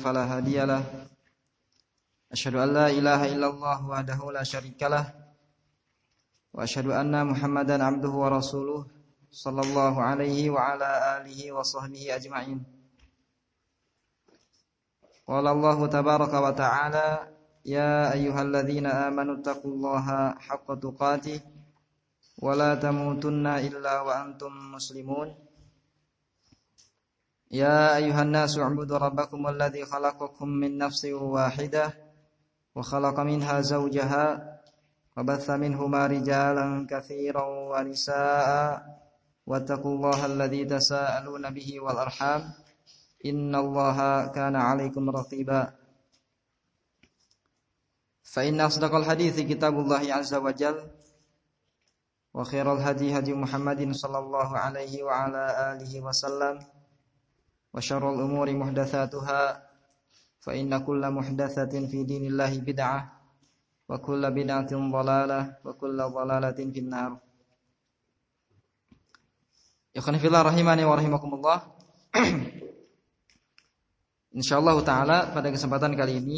فلا هادي له أشهد أن لا إله إلا الله وحده لا شريك له وأشهد أن محمدا عبده ورسوله صلى الله عليه وعلى آله وصحبه أجمعين. قال الله تبارك وتعالى يا أيها الذين آمنوا اتقوا الله حق تقاته ولا تموتن إلا وأنتم مسلمون. يا أيها الناس اعبدوا ربكم الذي خلقكم من نفس واحدة وخلق منها زوجها وبث منهما رجالا كثيرا ونساء واتقوا الله الذي تساءلون به والأرحام إن الله كان عليكم رقيبا. فإن أصدق الحديث كتاب الله عز وجل وخير الهدي هدي محمد صلى الله عليه وعلى آله وسلم وشر الأمور محدثاتها فإن كل محدثة في دين الله بدعة وكل بدعة ضلالة وكل ضلالة في النار. Ikhwan fillah rahimani wa rahimakumullah. Insyaallah taala pada kesempatan kali ini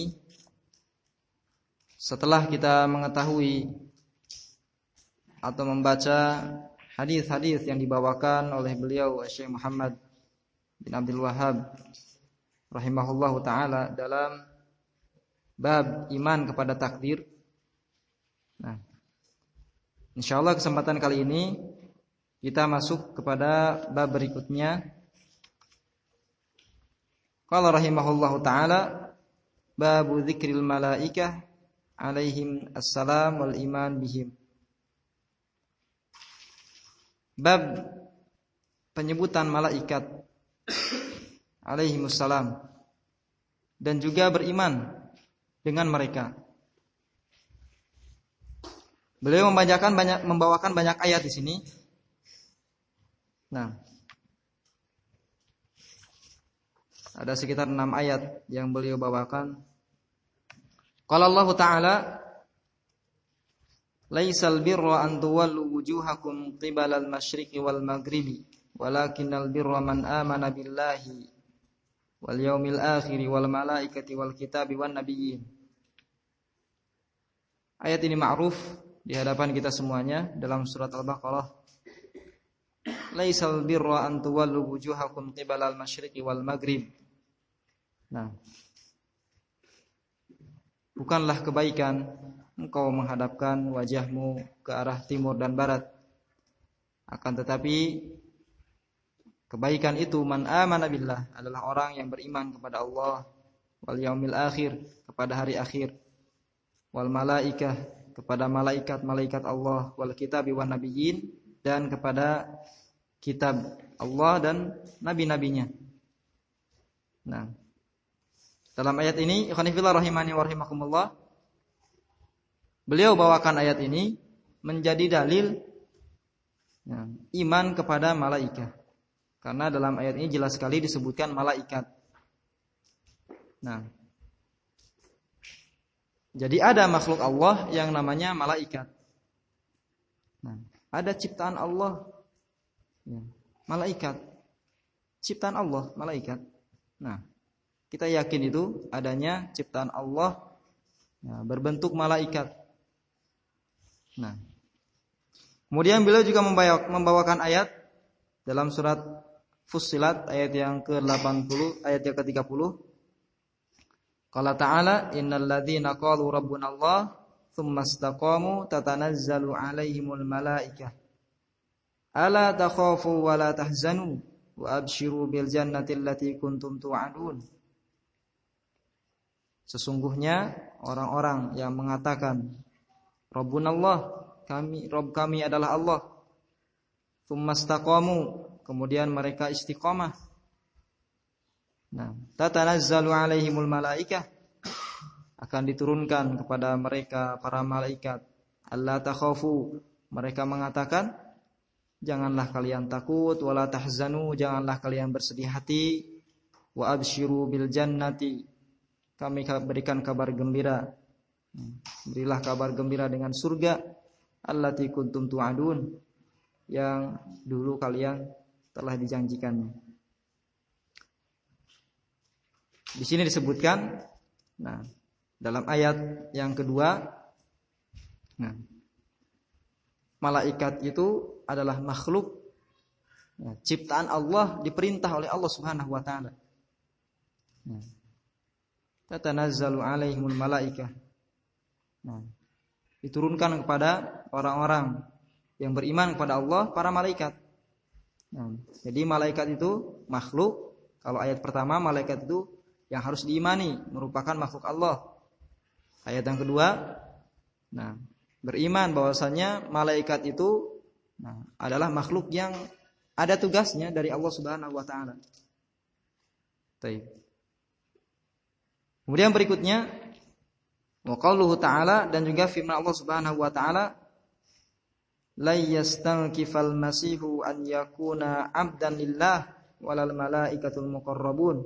setelah kita mengetahui atau membaca hadis-hadis yang dibawakan oleh beliau Syekh Muhammad bin Abdul Wahhab rahimahullahu taala dalam bab iman kepada takdir. Nah, insyaallah kesempatan kali ini kita masuk kepada bab berikutnya. Qala rahimahullahu taala babu dzikril malaikah alaihim assalam wal iman bihim. Bab penyebutan malaikat alaihimussalam dan juga beriman dengan mereka. Beliau membawakan banyak ayat di sini. Nah, ada sekitar 6 ayat yang beliau bawakan. Qala Allah Ta'ala laisal birra an tuwallu wujuhakum qibalal masyriqi wal maghribi walakinnal birra man amana billahi wal yaumil akhir wal malaikati wal kitabi wan nabiyyin. Ayat ini ma'ruf di hadapan kita semuanya dalam surat Al-Baqarah. Laisal birra an tuwallu wujuhakum qibalal masyriqi wal maghrib. Nah, bukanlah kebaikan engkau menghadapkan wajahmu ke arah timur dan barat. Akan tetapi kebaikan itu man amana billah adalah orang yang beriman kepada Allah, wal yaumil akhir kepada hari akhir, wal malaikah kepada malaikat-malaikat Allah, wal kitabi wan nabiyyin dan kepada kitab Allah dan nabi-nabinya. Nah, dalam ayat ini ikhwan fillah rahimani wa rahimakumullah, beliau bawakan ayat ini menjadi dalil iman kepada malaikat. Karena dalam ayat ini jelas sekali disebutkan malaikat. Nah, jadi ada makhluk Allah yang namanya malaikat. Nah, ada ciptaan Allah, malaikat. Ciptaan Allah, malaikat. Nah, kita yakin itu adanya ciptaan Allah berbentuk malaikat. Nah, kemudian beliau juga membawakan ayat dalam surat Fussilat ayat yang ke-80, ayat yang ke-30. Qala ta'ala innal ladzina qalu rabbunallah tsumma istaqamu tatanazzalu 'alaihimul malaikah ala takhafu wa la tahzanu wa abshiru bil jannati allati kuntum tu'adun. Sesungguhnya orang-orang yang mengatakan Rabbunallah, Rabb kami adalah Allah. Tsumastaqamu, kemudian mereka istiqamah. Nah, tatanazzalu alaihimul malaikah, akan diturunkan kepada mereka para malaikat. Allah takhafu, mereka mengatakan janganlah kalian takut, wala tahzanu, janganlah kalian bersedih hati. Wa abshiru bil jannati, kami berikan kabar gembira. Berilah kabar gembira dengan surga allati kuntum tu'adun, yang dulu kalian telah dijanjikannya. di sini disebutkan, nah, dalam ayat yang kedua, nah, malaikat itu adalah makhluk, nah, ciptaan Allah, diperintah oleh Allah Subhanahu wa taala. Nah, tatanazzalu alaihimul malaikah. Nah, diturunkan kepada orang-orang yang beriman kepada Allah para malaikat. Nah, jadi malaikat itu makhluk. Kalau ayat pertama, malaikat itu yang harus diimani, merupakan makhluk Allah. Ayat yang kedua, nah, beriman bahwasanya malaikat itu, nah, adalah makhluk yang ada tugasnya dari Allah Subhanahu wa taala. Baik. Kemudian berikutnya, wa qauluhu ta'ala, dan juga firman Allah Subhanahu wa taala, la yastankifal masihu an yakuna 'abdan lillah walal malaikatul muqarrabun.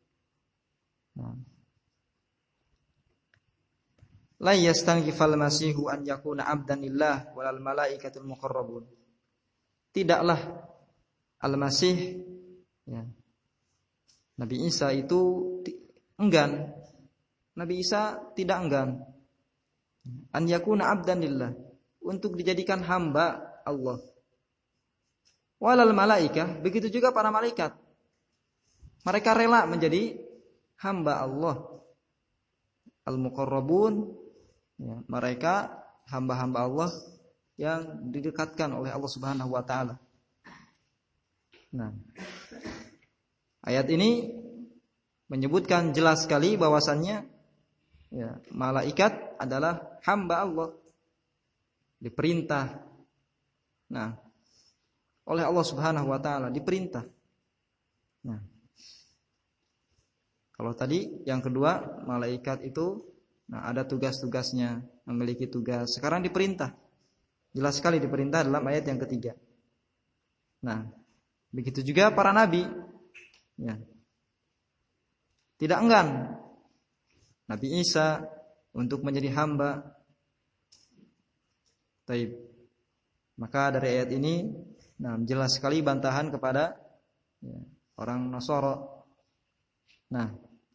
La yastankifal masihu an yakuna 'abdan lillah walal malaikatul muqarrabun. Tidaklah Al-Masih, ya, Nabi Isa itu enggan. Nabi Isa tidak enggan an yakuna 'abdan lillah, untuk dijadikan hamba Allah. Walal malaikah, begitu juga para malaikat. Mereka rela menjadi hamba Allah. Al-muqarrabun, ya, mereka hamba-hamba Allah yang didekatkan oleh Allah Subhanahu wa taala. Nah, ayat ini menyebutkan jelas sekali bahwasannya, ya, malaikat adalah hamba Allah, diperintah, nah, oleh Allah Subhanahu wa taala, diperintah. Nah, kalau tadi yang kedua, malaikat itu, nah, ada tugas-tugasnya, memiliki tugas. Sekarang diperintah. Jelas sekali diperintah dalam ayat yang ketiga. Nah, begitu juga para nabi, ya, tidak enggan Nabi Isa untuk menjadi hamba. Taib. Maka dari ayat ini, nah, jelas sekali bantahan kepada, ya, orang Nasara. Nah,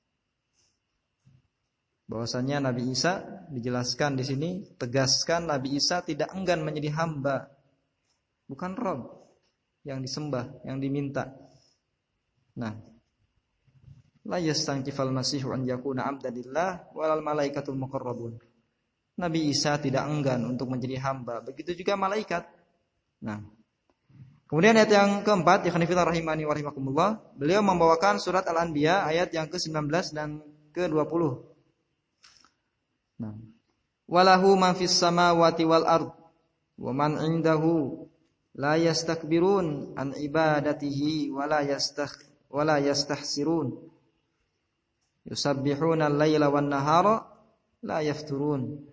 bahwasanya Nabi Isa dijelaskan di sini, tegaskan Nabi Isa tidak enggan menjadi hamba, bukan Rabb yang disembah, yang diminta. Nah, la yastankifal masihu an yakuna 'abdan lillah walal malaikatul muqarrabun. Nabi Isa tidak enggan untuk menjadi hamba, begitu juga malaikat. Nah, kemudian ayat yang keempat, ikhwanifillah rahimani wa rahimakumullah, beliau membawakan surat Al-Anbiya ayat yang ke-19 dan ke-20. Nah, walahu man fis samawati wal ard wa man 'indahu la yastakbirun an ibadatihi wa la yastahsirun yusabbihuna al-laila wan nahara la yafturun.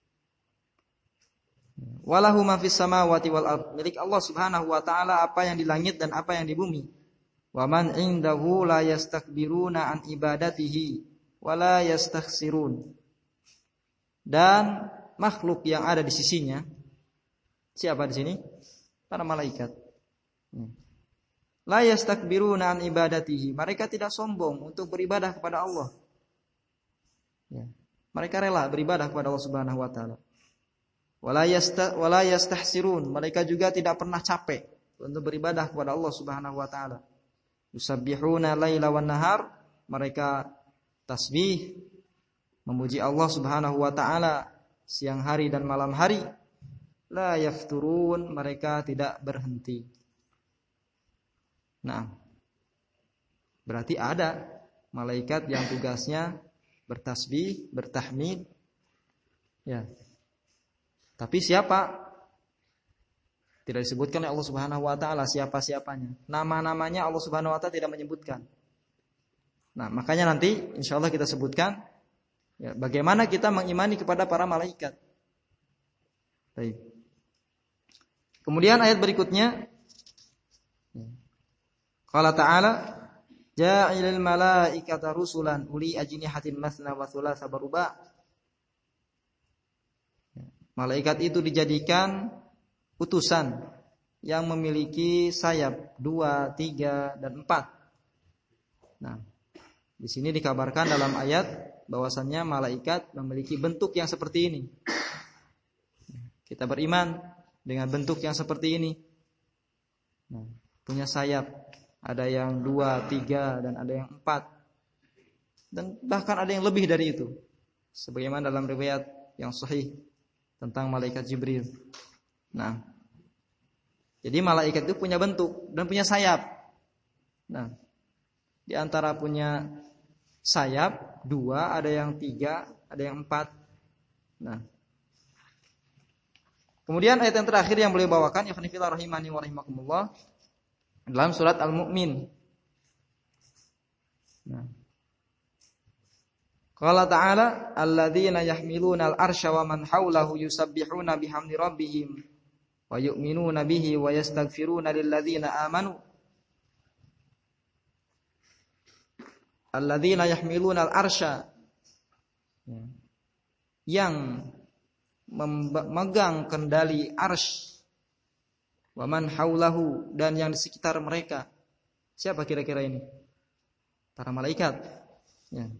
Walahu ma fis samawati wal ard, milik Allah Subhanahu wa taala apa yang di langit dan apa yang di bumi. Wa man indahu la yastakbiruna an ibadatihi wa la yastakhsirun. Dan makhluk yang ada di sisinya, siapa di sini? Para malaikat. La yastakbiruna an ibadatihi, mereka tidak sombong untuk beribadah kepada Allah. Ya. Mereka rela beribadah kepada Allah Subhanahu wa taala. Wala yastahsirun, mereka juga tidak pernah capek untuk beribadah kepada Allah Subhanahu wa taala. Yusabbihuna laila wan nahar, mereka tasbih memuji Allah Subhanahu wa taala siang hari dan malam hari. La yafturun, mereka tidak berhenti. Nah, berarti ada malaikat yang tugasnya bertasbih, bertahmid. Ya. Tapi siapa? Tidak disebutkan oleh Allah Subhanahu wa taala siapa-siapanya. Nama-namanya Allah Subhanahu wa taala tidak menyebutkan. Nah, makanya nanti insyaallah kita sebutkan, ya, bagaimana kita mengimani kepada para malaikat. Baik. Kemudian ayat berikutnya, qala ta'ala ja'ilal malaikata rusulan uli ajnihatin masna wa thulatsa baruba. Malaikat itu dijadikan utusan yang memiliki sayap 2, 3 dan 4. Nah, Di sini dikabarkan dalam ayat bahwasannya malaikat memiliki bentuk yang seperti ini. Kita beriman dengan bentuk yang seperti ini. Nah, punya sayap, ada yang 2, 3, dan ada yang 4. Dan bahkan ada yang lebih dari itu. Sebagaimana dalam riwayat yang sahih tentang malaikat Jibril. Nah, jadi malaikat itu punya bentuk dan punya sayap. Nah, di antara punya sayap 2, ada yang 3, ada yang 4. Nah, kemudian ayat yang terakhir yang beliau bawakan, ya khonifillah rahimani wa rahimakumullah, dalam surat Al-Mu'min. Nah, qala ta'ala alladzina yahmiluna al-arsya wa man hawlahu yusabbihuna bihamdi rabbihim wa yu'minuna bihi wa yastaghfiruna lilladzina amanu. Alladzina yahmiluna al-arsya, yang memegang kendali arsy, wa man haulahu, dan yang di sekitar mereka. Siapa kira-kira ini? Para malaikat, ya.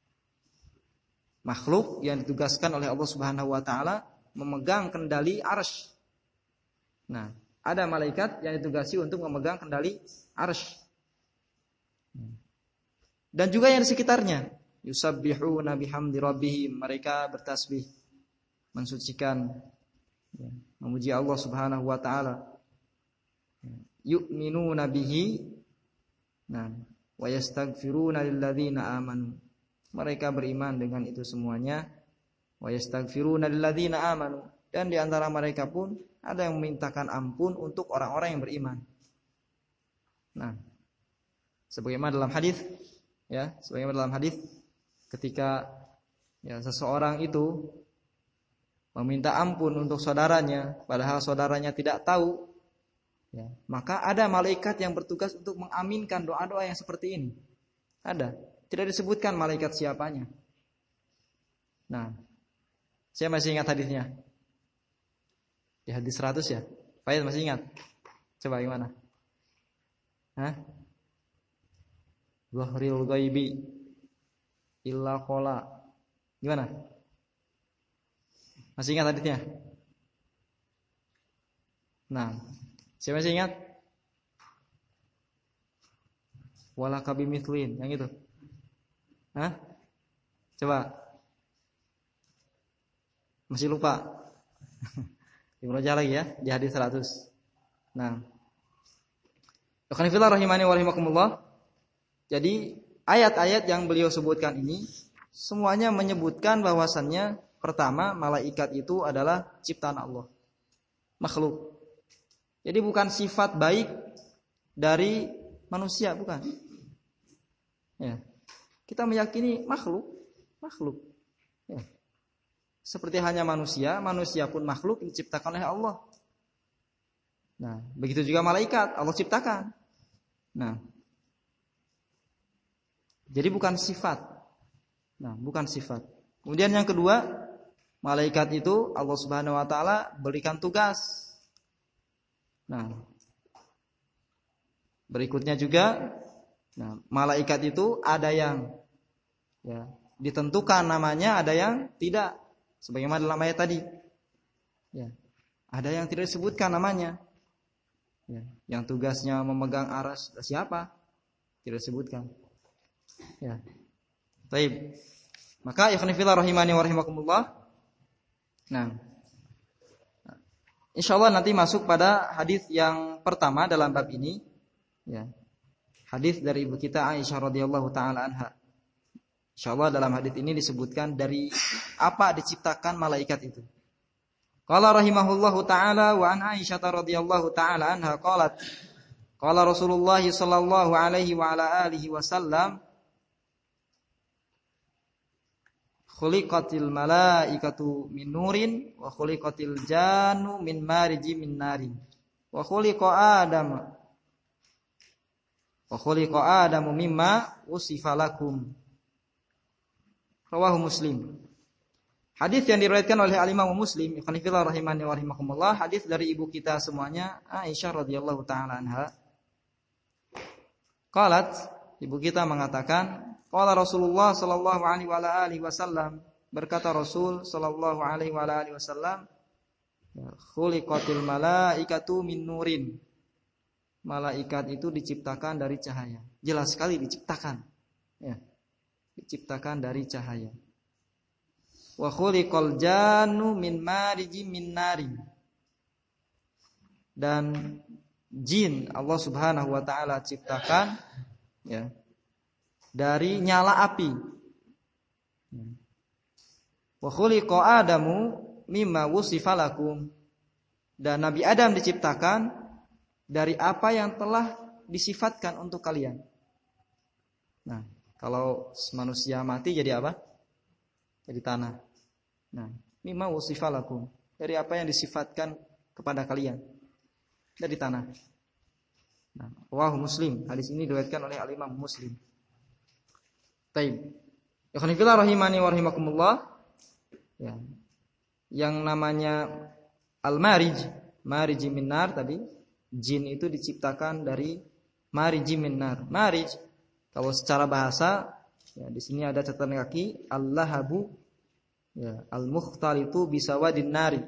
Makhluk yang ditugaskan oleh Allah Subhanahu wa taala memegang kendali arsy. Nah, ada malaikat yang ditugasi untuk memegang kendali arsy. Dan juga yang di sekitarnya, yusabbihuna bihamdi rabbihim, mereka bertasbih, mensucikan, ya, memuji Allah Subhanahu wa taala. Yu'minuna bihi, nah, wa yastaghfiruna lilladzina amanu. Mereka beriman dengan itu semuanya. Wa yastaghfiruna lilladzina amanu, dan di antara mereka pun ada yang memintakan ampun untuk orang-orang yang beriman. Nah, sebagaimana dalam hadis, ya, sebagaimana dalam hadis ketika, ya, seseorang itu meminta ampun untuk saudaranya padahal saudaranya tidak tahu, ya, maka ada malaikat yang bertugas untuk mengaminkan doa-doa yang seperti ini. Ada, tidak disebutkan malaikat siapanya. Nah, saya masih ingat hadisnya. Di hadis 100 ya. Faiz masih ingat? Coba gimana? Hah? Zahril ghaibi illa qala. Gimana? Masih ingat hadisnya? Nah, siapa masih ingat? Wala kabimithlin, yang itu. Hah? Coba. Masih lupa? Dibaca lagi ya di hadis 100. Nah, khonifillah rahimani wa rahimakumullah. Jadi ayat-ayat yang beliau sebutkan ini semuanya menyebutkan bahwasannya pertama, malaikat itu adalah ciptaan Allah, makhluk. Jadi bukan sifat baik dari manusia, bukan. Ya. Kita meyakini makhluk. Ya. Seperti hanya manusia pun makhluk diciptakan oleh Allah. Nah, begitu juga malaikat, Allah ciptakan. Nah, jadi bukan sifat. Nah, bukan sifat. Kemudian yang kedua, malaikat itu Allah Subhanahu wa taala berikan tugas. Nah, berikutnya juga, nah, malaikat itu ada yang, ya, ditentukan namanya, ada yang tidak. Sebagaimana dalam ayat tadi. Ya, ada yang tidak disebutkan namanya. Ya, yang tugasnya memegang arsy siapa? Tidak disebutkan. Ya. Baik. Maka ikhwan fillah rahimani wa rahimakumullah. Nah, insyaallah nanti masuk pada hadis yang pertama dalam bab ini, ya. Hadis dari ibu kita Aisyah radhiyallahu taala anha. Insyaallah dalam hadis ini disebutkan dari apa diciptakan malaikat itu. Qala rahimahullahu taala wa an Aisyah radhiyallahu taala anha qalat qala Rasulullah sallallahu alaihi wa ala alihi wasallam khuliqatil malaikatu min nurin wa khuliqatil jannu min mariji min narin wa khuliqa adamu mimma usifa lakum. Rawahu Muslim. Hadis yang diriwayatkan oleh Al-Imam Muslim, ikhwanifillah rahimani wa rahimakumullah, hadis dari ibu kita semuanya, Aisyah radhiyallahu taala anha. Qalat, ibu kita mengatakan, Qala Rasulullah sallallahu alaihi wasallam, berkata Rasul sallallahu alaihi wasallam, khuliqatil malaikatu min nurin. Malaikat itu diciptakan dari cahaya. Jelas sekali diciptakan. Ya. Diciptakan dari cahaya. Wa khuliqal jannu min marijim min nari. Dan jin Allah Subhanahu wa taala ciptakan ya dari nyala api. Wa khuliqa Adamu mimma wusifa lakum. Dan Nabi Adam diciptakan dari apa yang telah disifatkan untuk kalian. Nah, kalau manusia mati jadi apa? Jadi tanah. Nah, mimma wusifa lakum, dari apa yang disifatkan kepada kalian. Dari tanah. Nah, rawahu Muslim. Hadis ini diriwayatkan oleh Al-Imam Muslim. Taib. Ikhwan fillah rahimani wa rahimakumullah. Ya. Yang namanya al-marij, marij min nar tadi, jin itu diciptakan dari marij min nar. Marij kalau secara bahasa ya di sini ada catatan kaki al-lahabu ya al-mukhtalitu bisawadin nari.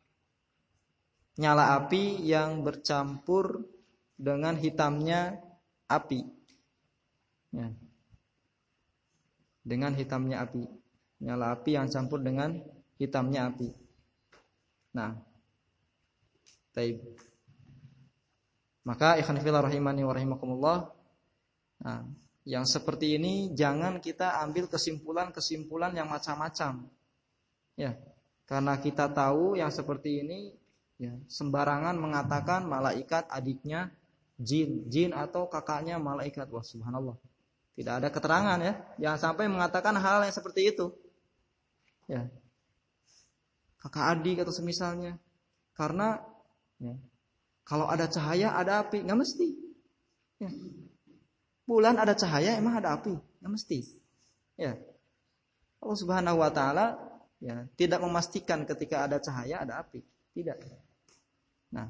Nyala api yang bercampur dengan hitamnya api. Ya. Dengan hitamnya api. Nyala api yang campur dengan hitamnya api. Nah. Taib. Maka ikhwan fillah rahimani wa rahimakumullah. Nah, yang seperti ini jangan kita ambil kesimpulan-kesimpulan yang macam-macam. Ya. Karena kita tahu yang seperti ini ya, sembarangan mengatakan malaikat adiknya jin atau kakaknya malaikat. Wah, subhanallah. Tidak ada keterangan ya. Jangan sampai mengatakan hal yang seperti itu. Ya. Kakak adik atau semisalnya. Karena ya, kalau ada cahaya ada api, enggak mesti. Ya. Bulan ada cahaya emang ada api, enggak mesti. Ya. Allah Subhanahu wa taala ya, tidak memastikan ketika ada cahaya ada api. Tidak. Nah,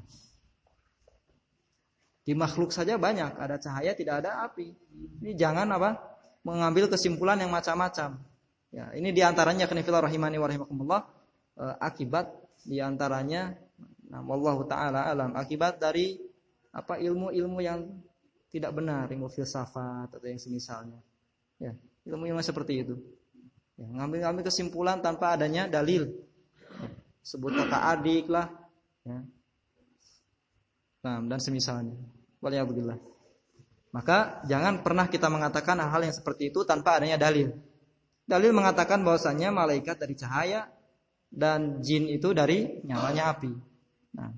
di makhluk saja banyak ada cahaya tidak ada api. Ini jangan apa? Mengambil kesimpulan yang macam-macam. Ya, ini diantaranya kanifillah rahimani wa rahimakumullah akibat diantaranya, nah, wallahu taala alam, akibat dari apa ilmu-ilmu yang tidak benar, ilmu filsafat atau yang semisalnya. Ya, ilmu-ilmu seperti itu. Ya, ngambil kesimpulan tanpa adanya dalil. Ya, sebut kakak adik lah. Ya. Nah, dan semisalnya. Waliyadzubillah. Maka jangan pernah kita mengatakan hal-hal yang seperti itu tanpa adanya dalil. Dalil mengatakan bahwasannya malaikat dari cahaya dan jin itu dari nyalanya api. Nah.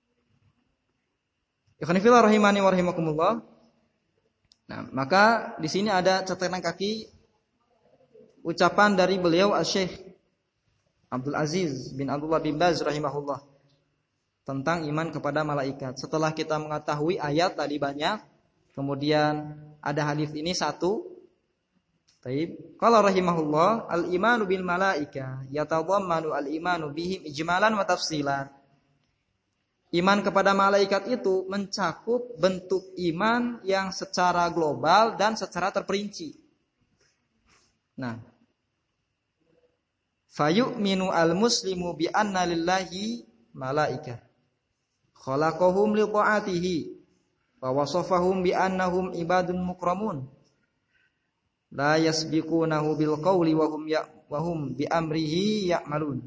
Ikhwan fillah rahimani wa rahimakumullah. Nah, maka di sini ada catatan kaki ucapan dari beliau Asy-Syaikh Abdul Aziz bin Abdullah bin Baz rahimahullah tentang iman kepada malaikat. Setelah kita mengetahui ayat tadi banyak, kemudian ada hadis ini satu. Taib. Qala rahimahullah, al-imanu bil malaika yatadhammanu al-imanu bihim ijmalan wa tafsilan. Iman kepada malaikat itu mencakup bentuk iman yang secara global dan secara terperinci. Nah, fayu'minu al-muslimu bi anna lillahi malaika khalaqahum li ta'atihi wa wasafahum bi annahum ibadun mukramun la yasbiqunahu bil qawli wa hum bi amrihi ya'malun.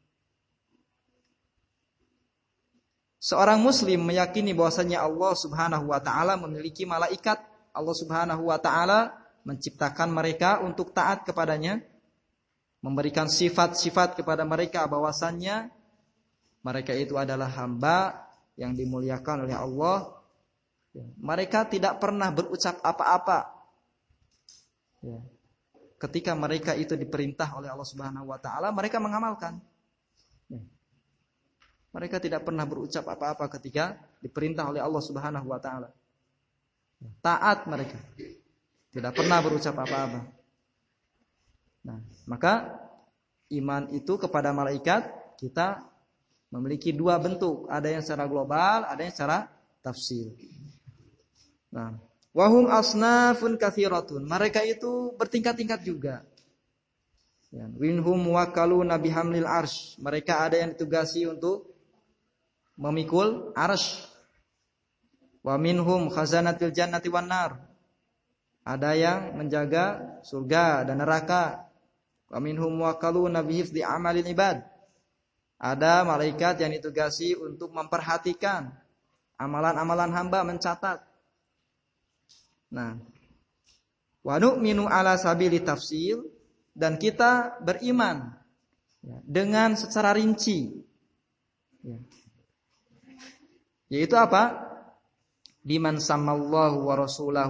Seorang muslim meyakini bahwasanya Allah Subhanahu wa taala memiliki malaikat. Allah Subhanahu wa taala menciptakan mereka untuk taat kepadanya, memberikan sifat-sifat kepada mereka bahwasannya mereka itu adalah hamba yang dimuliakan oleh Allah. Mereka tidak pernah berucap apa-apa. Ketika mereka itu diperintah oleh Allah Subhanahu wa taala, mereka mengamalkan. Mereka tidak pernah berucap apa-apa ketika diperintah oleh Allah Subhanahu wa taala. Taat mereka. Tidak pernah berucap apa-apa. Nah, maka iman itu kepada malaikat kita memiliki dua bentuk, ada yang secara global, ada yang secara tafsir. Nah, Wahum asnafun katsiratun. Mereka itu bertingkat-tingkat juga. Ya, winhum wakaluna bihamlil arsh. Mereka ada yang ditugasi untuk memikul arsy. Wa minhum khazanatil jannati wan nar. Ada yang menjaga surga dan neraka. Wa minhum wakaluna bihifdzi amalil ibad. Ada malaikat yang ditugasi untuk memperhatikan amalan-amalan hamba, mencatat. Nah, wa nu'minu ala sabili tafsil, dan kita beriman dengan secara rinci. Yaitu apa? Biman samallahu wa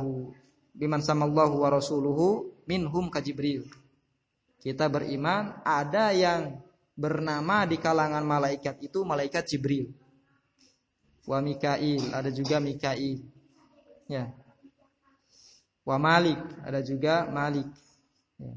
rasuluhu minhum ka Jibril. Kita beriman ada yang bernama di kalangan malaikat itu malaikat Jibril. Wa Mikail, ada juga Mikail. Ya. Wa Malik, ada juga Malik. Ya.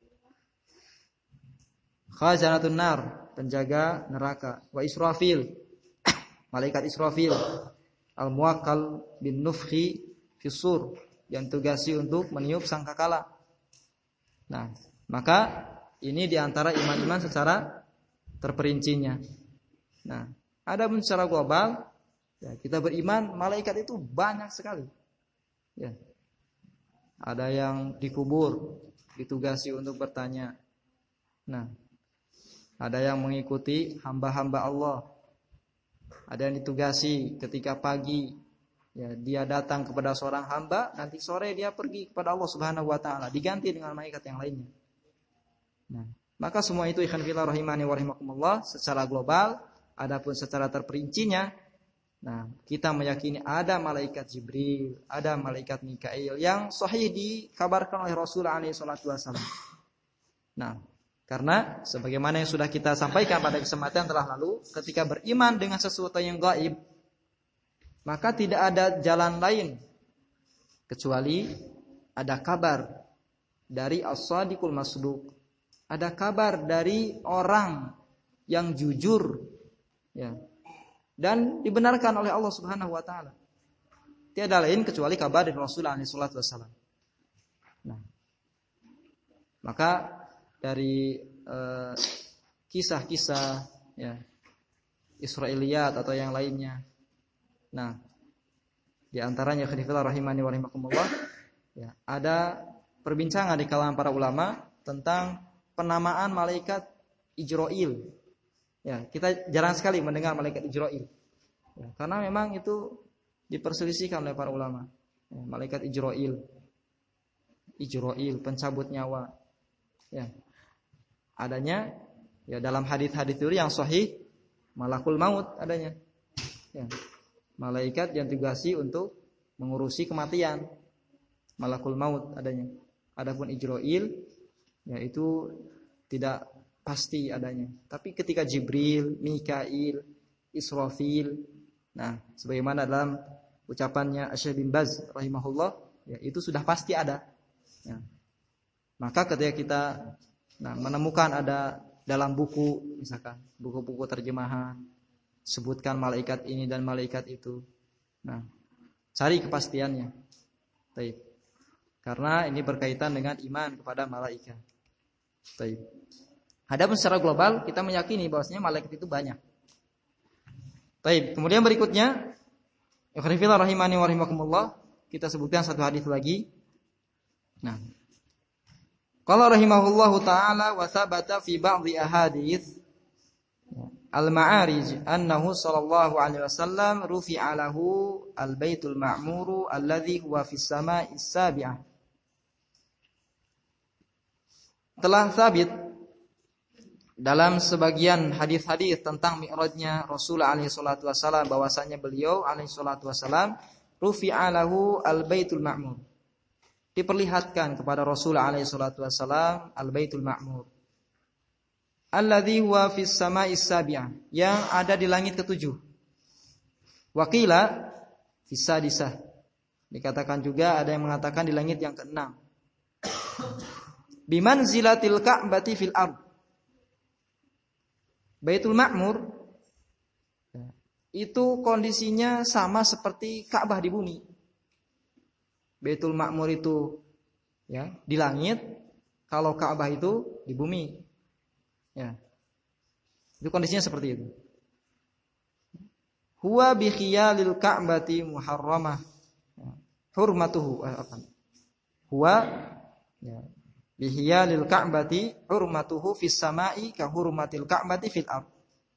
Khazanatun nar, penjaga neraka. Wa Israfil, malaikat Israfil. Al-muwakkal bin nufhi fisur, yang tugasi untuk meniup sangkakala. Nah, maka ini diantara iman-iman secara terperincinya. Nah, ada pun secara global, ya, kita beriman malaikat itu banyak sekali. Ya. Ada yang dikubur, ditugasi untuk bertanya. Nah, ada yang mengikuti hamba-hamba Allah. Ada yang ditugasi ketika pagi, ya, dia datang kepada seorang hamba, nanti sore dia pergi kepada Allah Subhanahu wa taala, diganti dengan malaikat yang lainnya. Nah, maka semua itu ikhwan fillah rahimani wa rahimakumullah secara global. Adapun secara terperincinya, nah, kita meyakini ada malaikat Jibril, ada malaikat Mikail yang sahih dikabarkan oleh Rasulullah SAW. Nah, karena sebagaimana yang sudah kita sampaikan pada kesempatan telah lalu, ketika beriman dengan sesuatu yang gaib, maka tidak ada jalan lain kecuali ada kabar dari as-sadiqul masduq, ada kabar dari orang yang jujur, ya, dan dibenarkan oleh Allah Subhanahu wa taala. Tiada lain kecuali kabar dari Rasulullah SAW. Nah, maka dari kisah-kisah, ya, Israiliyat atau yang lainnya. Nah, di antaranya khilafillah rahimani wa rahimakumullah, ya, ada perbincangan di kalangan para ulama tentang penamaan malaikat Ijrail. Ya, kita jarang sekali mendengar malaikat Ijrail. Ya, karena memang itu diperselisihkan oleh para ulama. Ya, malaikat Ijrail, pencabut nyawa. Ya. Adanya, ya, dalam hadis-hadis itu yang sahih, malakul maut adanya. Ya. Malaikat yang tugasi untuk mengurusi kematian. Malakul maut adanya. Adapun Ijrail, ya, itu tidak pasti adanya. Tapi ketika Jibril, Mikail, Israfil, nah, sebagaimana dalam ucapannya Syekh bin Baz rahimahullah, ya, itu sudah pasti ada. Ya. Maka ketika kita, nah, menemukan ada dalam buku, misalkan buku-buku terjemahan, sebutkan malaikat ini dan malaikat itu, nah, cari kepastiannya. Baik. Karena ini berkaitan dengan iman kepada malaikat. Baik. Adapun secara global kita meyakini bahwasanya malaikat itu banyak. Baik. Kemudian berikutnya, ikhwanifillah rahimani wa rahimakumullah, kita sebutkan satu hadis lagi. Nah, qala rahimahullahu ta'ala wa thabata fi ba'dhi ahadits al-ma'arij annahu sallallahu alaihi wasallam rufi'a lahu al-baitul ma'muru alladhi huwa fis sama'is sabi'ah. Telah sabit dalam sebagian hadis-hadis tentang mi'rajnya Rasulullah alaihi salatu wasallam bahwasanya beliau alaihi salatu wasallam rufi'a lahu al-baitul ma'mur, diperlihatkan kepada Rasulullah alaihi salatu wasallam al-baitul ma'mur alladzi huwa fis sama'is sabi'ah, yang ada di langit ketujuh. Waqila fis sadisah, dikatakan juga ada yang mengatakan di langit yang keenam. Bimanzilatil ka'bati fil ard, Baitul Ma'mur itu kondisinya sama seperti Ka'bah di bumi. Baitul Ma'mur itu ya di langit, kalau Ka'bah itu di bumi. Ya. Itu kondisinya seperti itu. Huwa bi khiyalil Ka'bati muharramah. Hurmatuhu huwa ya bi khiyalil Ka'bati hurmatuhu fis sama'i ka hurmatil Ka'bati fil ard.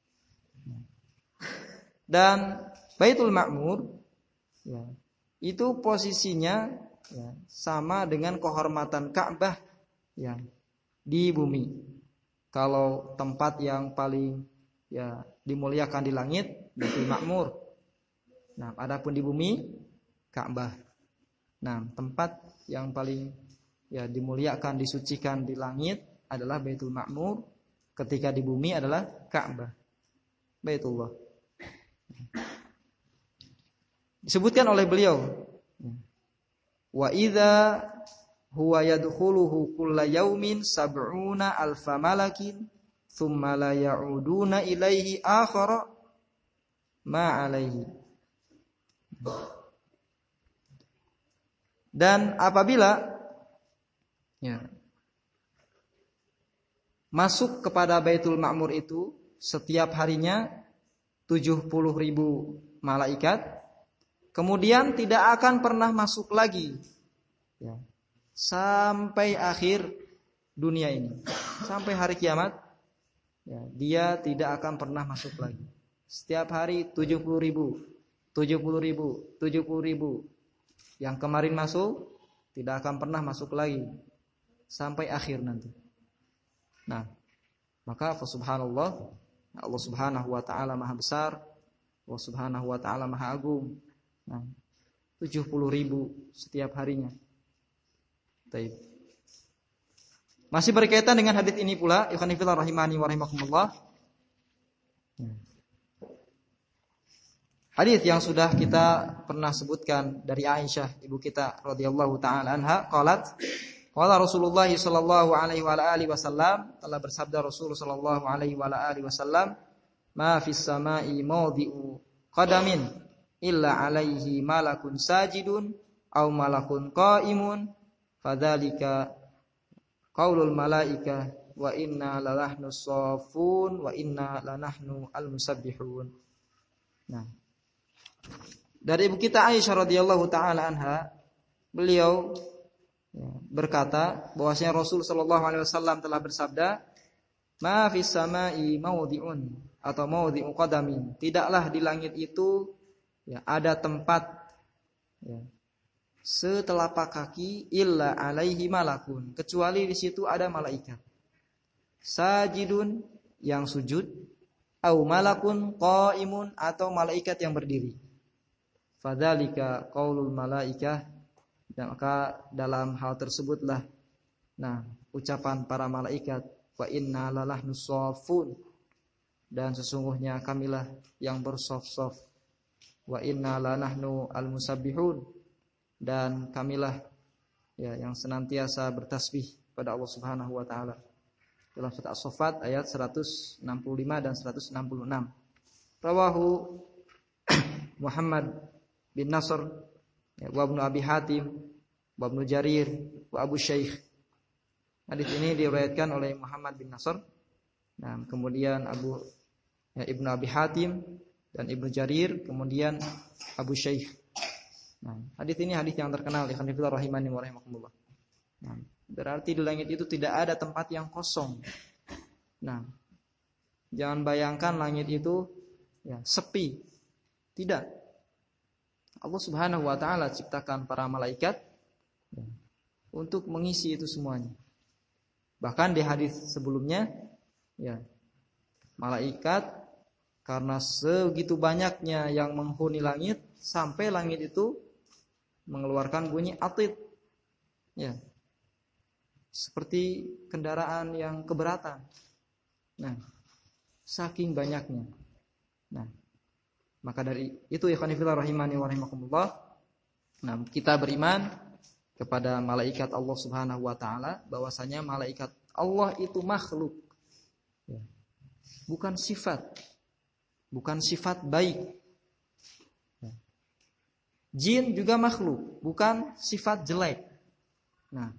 Dan Baitul Ma'mur ya, itu posisinya ya, sama dengan kehormatan Ka'bah ya, di bumi. Kalau tempat yang paling ya dimuliakan di langit Baitul Ma'mur. Nah, adapun di bumi Ka'bah. Nah, tempat yang paling ya dimuliakan, disucikan di langit adalah Baitul Ma'mur, ketika di bumi adalah Ka'bah. Baitullah. Disebutkan oleh beliau, wa idza huwa yadkhuluhu kulla yaumin sab'una alfa malakin thumma la ya'uduna ilaihi akhara ma alaihi. Dan apabila ya, masuk kepada Baitul Ma'mur itu setiap harinya 70.000 malaikat, kemudian tidak akan pernah masuk lagi ya, sampai akhir dunia ini, sampai hari kiamat ya, dia tidak akan pernah masuk lagi. Setiap hari 70.000, 70.000, 70.000. Yang kemarin masuk tidak akan pernah masuk lagi sampai akhir nanti. Nah, maka subhanallah, Allah Subhanahu wa taala Maha besar, Allah Subhanahu wa taala Maha agung. Nah, 70.000 setiap harinya. Baik. Masih berkaitan dengan hadis ini pula, ikhwan fillah rahimani wa rahimakumullah. Hadis yang sudah kita pernah sebutkan dari Aisyah ibu kita radhiyallahu taala anha, qalat qala Rasulullah sallallahu alaihi wa alihi wasallam, telah bersabda Rasul sallallahu alaihi wa alihi wasallam, ma fis samai mawdi'u qadamin illa alaihi malakun sajidun aw malakun qa'imun fadzalika qaulul malaika wa inna lanahnu shaffun wa inna lanahnu almusabbihun. Nah, dari ibu kita Aisyah radhiyallahu taala anha, beliau berkata bahwasanya Rasul sallallahu alaihi wasallam telah bersabda, ma fis samai mawdi'un atau mawdi'u qadamin, tidaklah di langit itu ya, ada tempat ya, setelapak kaki illa alaihi malakun, kecuali di situ ada malaikat. Sajidun, yang sujud, au malakun qaimun, atau malaikat yang berdiri. Fadzalika qaulul malaikah, dan maka dalam hal tersebutlah nah ucapan para malaikat, wa inna lalahnu shaffun, dan sesungguhnya kamilah yang bersaf-saf, wa inna lanahnu almusabbihun, dan kamilah ya yang senantiasa bertasbih pada Allah Subhanahu wa taala. Dalam surat As-Saffat ayat 165 dan 166. Rawahu Muhammad bin Nasr wa Ibnu Abi Hatim wa Ibnu Jarir wa Abu Syaikh. Hadis ini diriwayatkan oleh Muhammad bin Nasr, nah kemudian Ibnu Abi Hatim dan Ibnu Jarir, kemudian Abu Syaikh. Nah, hadis ini hadis yang terkenal, ikhwan fillah rahimani wa rahimakumullah. Nah, berarti di langit itu tidak ada tempat yang kosong. Nah, jangan bayangkan langit itu ya sepi. Tidak. Allah Subhanahu wa taala ciptakan para malaikat ya, untuk mengisi itu semuanya. Bahkan di hadis sebelumnya ya, malaikat karena segitu banyaknya yang menghuni langit sampai langit itu mengeluarkan bunyi atid. Ya. Seperti kendaraan yang keberatan. Nah, saking banyaknya. Nah, maka dari itu ikhwan fillah rahimani wa rahimakumullah, nah kita beriman kepada malaikat Allah Subhanahu wa taala, bahwasanya malaikat Allah itu makhluk. Ya. Bukan sifat baik. Ya. Jin juga makhluk, bukan sifat jelek. Nah,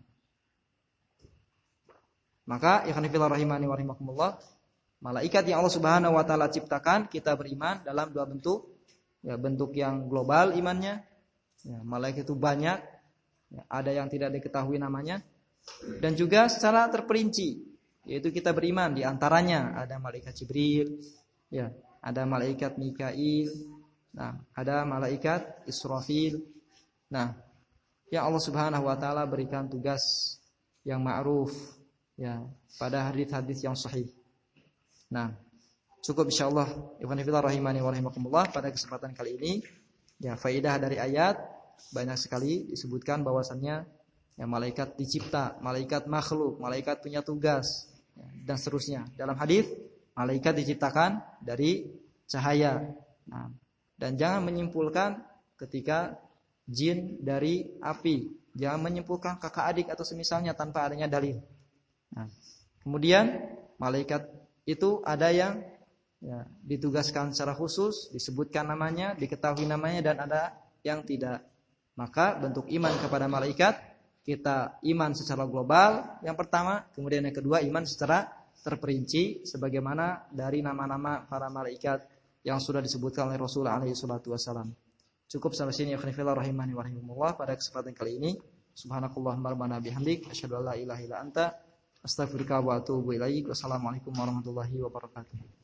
maka ikhwan fillah rahimani wa rahimakumullah, malaikat yang Allah Subhanahu wa taala ciptakan, kita beriman dalam dua bentuk. Ya, bentuk yang global imannya. Ya, malaikat itu banyak, ya, ada yang tidak diketahui namanya, dan juga secara terperinci, yaitu kita beriman di antaranya ada malaikat Jibril, ya, ada malaikat Mikail, nah, ada malaikat Israfil. Nah, ya Allah Subhanahu wa taala berikan tugas yang ma'ruf, ya, pada hadis-hadis yang sahih. Nah, cukup insyaallah ikhwan fillah rahimani wa rahimakumullah pada kesempatan kali ini. Ya, faedah dari ayat banyak sekali disebutkan bahwasannya ya, malaikat dicipta, malaikat makhluk, malaikat punya tugas, ya, dan seterusnya. Dalam hadis malaikat diciptakan dari cahaya. Nah, dan jangan menyimpulkan ketika jin dari api. Jangan menyimpulkan kakak adik atau semisalnya tanpa adanya dalil. Nah, kemudian malaikat itu ada yang ya, ditugaskan secara khusus, disebutkan namanya, diketahui namanya, dan ada yang tidak. Maka bentuk iman kepada malaikat, kita iman secara global yang pertama, kemudian yang kedua iman secara terperinci sebagaimana dari nama-nama para malaikat yang sudah disebutkan oleh Rasulullah SAW. Cukup sampai sini ya khonifillah rahimani wa rahimullah pada kesempatan kali ini. Subhanakallahumma rabbana bihamdik asyhadu an la ilaha illa anta astaghfiruka wa atubu ilaik. Wassalamualaikum warahmatullahi wabarakatuh.